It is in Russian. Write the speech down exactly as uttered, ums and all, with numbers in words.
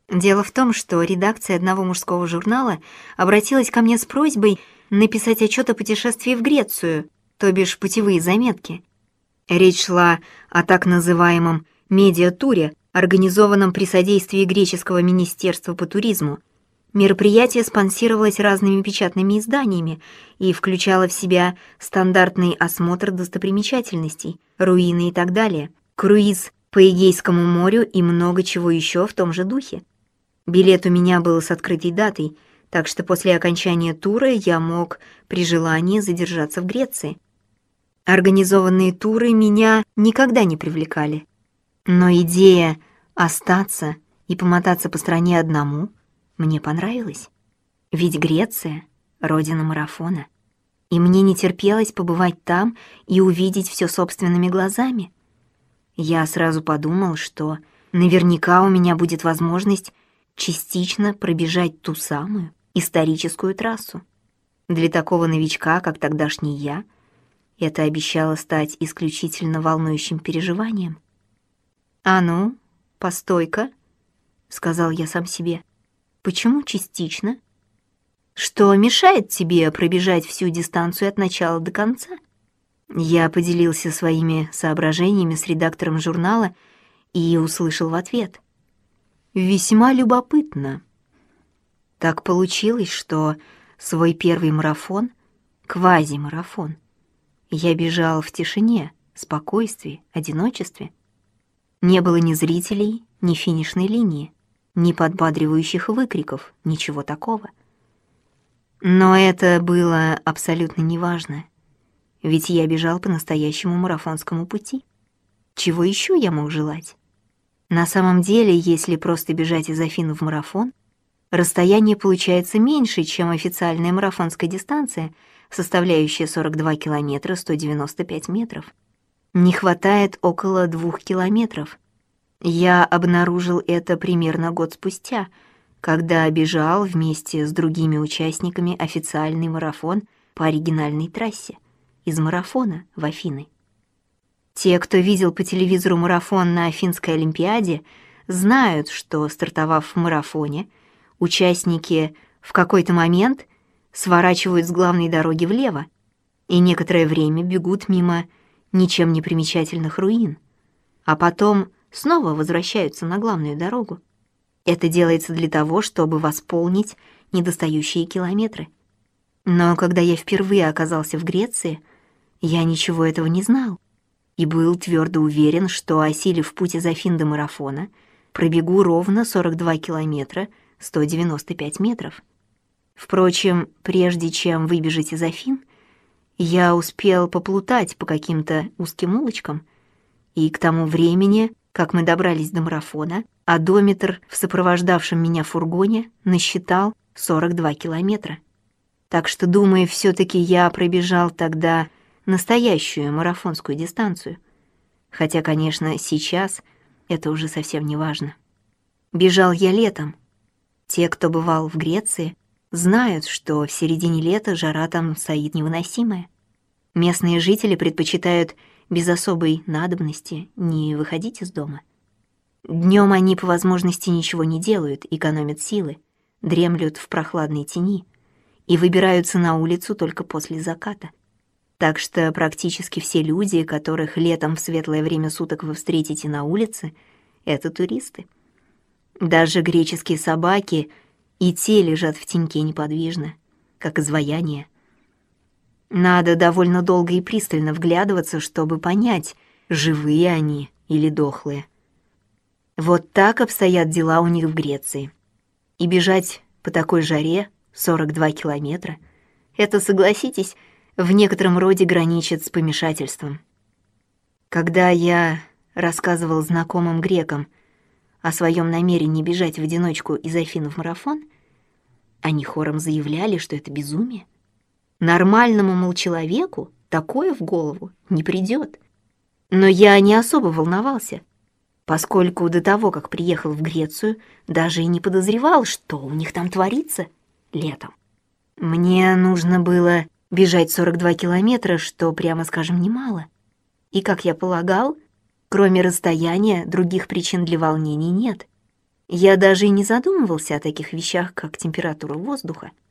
Дело в том, что редакция одного мужского журнала обратилась ко мне с просьбой написать отчет о путешествии в Грецию, то бишь путевые заметки. Речь шла о так называемом медиатуре, организованном при содействии греческого министерства по туризму. Мероприятие спонсировалось разными печатными изданиями и включало в себя стандартный осмотр достопримечательностей, руины и так далее, круиз по Эгейскому морю и много чего еще в том же духе. Билет у меня был с открытой датой, так что после окончания тура я мог при желании задержаться в Греции. Организованные туры меня никогда не привлекали. Но идея остаться и помотаться по стране одному мне понравилась. Ведь Греция — родина марафона. И мне не терпелось побывать там и увидеть все собственными глазами. Я сразу подумал, что наверняка у меня будет возможность частично пробежать ту самую историческую трассу. Для такого новичка, как тогдашний я, это обещало стать исключительно волнующим переживанием. «А ну, постой-ка», — сказал я сам себе. «Почему частично? Что мешает тебе пробежать всю дистанцию от начала до конца?» Я поделился своими соображениями с редактором журнала и услышал в ответ: «Весьма любопытно». Так получилось, что свой первый марафон, квазимарафон, я бежал в тишине, спокойствии, одиночестве. Не было ни зрителей, ни финишной линии, ни подбадривающих выкриков, ничего такого. Но это было абсолютно неважно, ведь я бежал по настоящему марафонскому пути. Чего еще я мог желать? На самом деле, если просто бежать из Афин в марафон, расстояние получается меньше, чем официальная марафонская дистанция, составляющая сорок два километра сто девяносто пять метров. Не хватает около двух километров. Я обнаружил это примерно год спустя, когда бежал вместе с другими участниками официальный марафон по оригинальной трассе из марафона в Афины. Те, кто видел по телевизору марафон на Афинской Олимпиаде, знают, что, стартовав в марафоне, участники в какой-то момент сворачивают с главной дороги влево и некоторое время бегут мимо ничем не примечательных руин, а потом снова возвращаются на главную дорогу. Это делается для того, чтобы восполнить недостающие километры. Но когда я впервые оказался в Греции, я ничего этого не знал и был твердо уверен, что, осилив путь из Афин до марафона, пробегу ровно сорок два километра сто девяносто пять метров. Впрочем, прежде чем выбежать из Афин, я успел поплутать по каким-то узким улочкам, и к тому времени, как мы добрались до марафона, одометр в сопровождавшем меня фургоне насчитал сорок два километра. Так что, думаю, все-таки я пробежал тогда настоящую марафонскую дистанцию. Хотя, конечно, сейчас это уже совсем не важно. Бежал я летом. Те, кто бывал в Греции, знают, что в середине лета жара там стоит невыносимая. Местные жители предпочитают без особой надобности не выходить из дома. Днем они по возможности ничего не делают, экономят силы, дремлют в прохладной тени и выбираются на улицу только после заката. Так что практически все люди, которых летом в светлое время суток вы встретите на улице, это туристы. Даже греческие собаки и те лежат в теньке неподвижно, как изваяния. Надо довольно долго и пристально вглядываться, чтобы понять, живые они или дохлые. Вот так обстоят дела у них в Греции. И бежать по такой жаре сорок два километра — это, согласитесь, в некотором роде граничит с помешательством. Когда я рассказывал знакомым грекам о своем намерении бежать в одиночку из Афин в марафон, они хором заявляли, что это безумие. Нормальному, мол, человеку такое в голову не придет. Но я не особо волновался, поскольку до того, как приехал в Грецию, даже и не подозревал, что у них там творится летом. Мне нужно было бежать сорок два километра, что, прямо скажем, немало. И, как я полагал, кроме расстояния, других причин для волнений нет. Я даже и не задумывался о таких вещах, как температура воздуха.